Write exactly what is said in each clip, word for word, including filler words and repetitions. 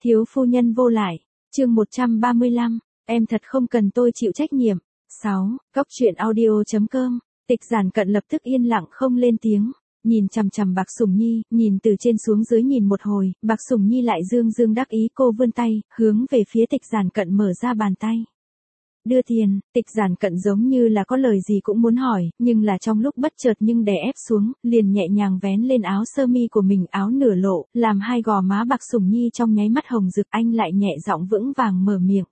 Thiếu phu nhân vô lại, chương một trăm ba mươi lăm, em thật không cần tôi chịu trách nhiệm. sáu. Cốc truyện audio chấm com, Tịch Giản Cận lập tức yên lặng không lên tiếng, nhìn chằm chằm Bạc Sủng Nhi, nhìn từ trên xuống dưới nhìn một hồi, Bạc Sủng Nhi lại dương dương đắc ý, cô vươn tay, hướng về phía Tịch Giản Cận mở ra bàn tay. Đưa tiền. Tịch Giản Cận giống như là có lời gì cũng muốn hỏi, nhưng là trong lúc bất chợt nhưng đè ép xuống, liền nhẹ nhàng vén lên áo sơ mi của mình, áo nửa lộ, làm hai gò má Bạc Sủng Nhi trong nháy mắt hồng rực. Anh lại nhẹ giọng vững vàng mở miệng.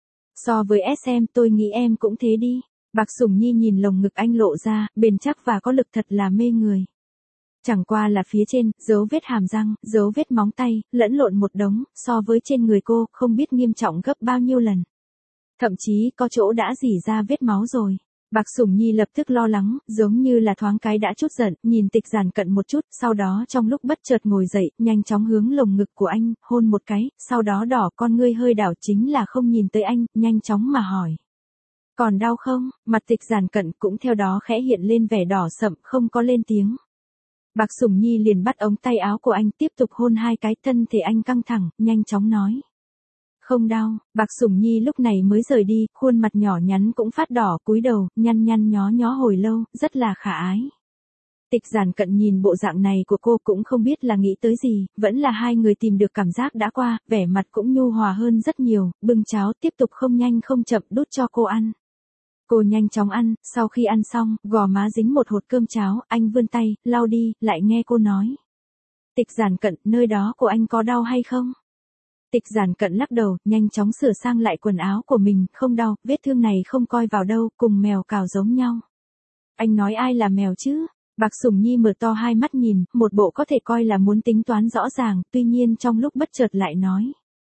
So với ét em, tôi nghĩ em cũng thế đi. Bạc Sủng Nhi nhìn lồng ngực anh lộ ra, bền chắc và có lực thật là mê người. Chẳng qua là phía trên, dấu vết hàm răng, dấu vết móng tay, lẫn lộn một đống, so với trên người cô, không biết nghiêm trọng gấp bao nhiêu lần. Thậm chí có chỗ đã rỉ ra vết máu rồi. Bạc Sủng Nhi lập tức lo lắng, giống như là thoáng cái đã chút giận, nhìn Tịch Giản Cận một chút, sau đó trong lúc bất chợt ngồi dậy, nhanh chóng hướng lồng ngực của anh, hôn một cái, sau đó đỏ con ngươi hơi đảo, chính là không nhìn tới anh, nhanh chóng mà hỏi. Còn đau không? Mặt Tịch Giản Cận cũng theo đó khẽ hiện lên vẻ đỏ sậm, không có lên tiếng. Bạc Sủng Nhi liền bắt ống tay áo của anh, tiếp tục hôn hai cái, thân thể anh căng thẳng, nhanh chóng nói. Không đau. Bạc Sủng Nhi lúc này mới rời đi, khuôn mặt nhỏ nhắn cũng phát đỏ, cúi đầu, nhăn nhăn nhó nhó hồi lâu, rất là khả ái. Tịch Giản Cận nhìn bộ dạng này của cô cũng không biết là nghĩ tới gì, vẫn là hai người tìm được cảm giác đã qua, vẻ mặt cũng nhu hòa hơn rất nhiều, bưng cháo tiếp tục không nhanh không chậm đút cho cô ăn. Cô nhanh chóng ăn, sau khi ăn xong, gò má dính một hột cơm cháo, anh vươn tay, lau đi, lại nghe cô nói. Tịch Giản Cận, nơi đó của anh có đau hay không? Tịch Giản Cận lắc đầu, nhanh chóng sửa sang lại quần áo của mình, không đau, vết thương này không coi vào đâu, cùng mèo cào giống nhau. Anh nói ai là mèo chứ? Bạc Sủng Nhi mở to hai mắt nhìn, một bộ có thể coi là muốn tính toán rõ ràng, tuy nhiên trong lúc bất chợt lại nói.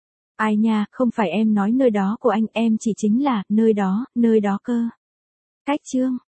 Ai nha, không phải em nói nơi đó của anh, em chỉ chính là, nơi đó, nơi đó cơ. Cách chương.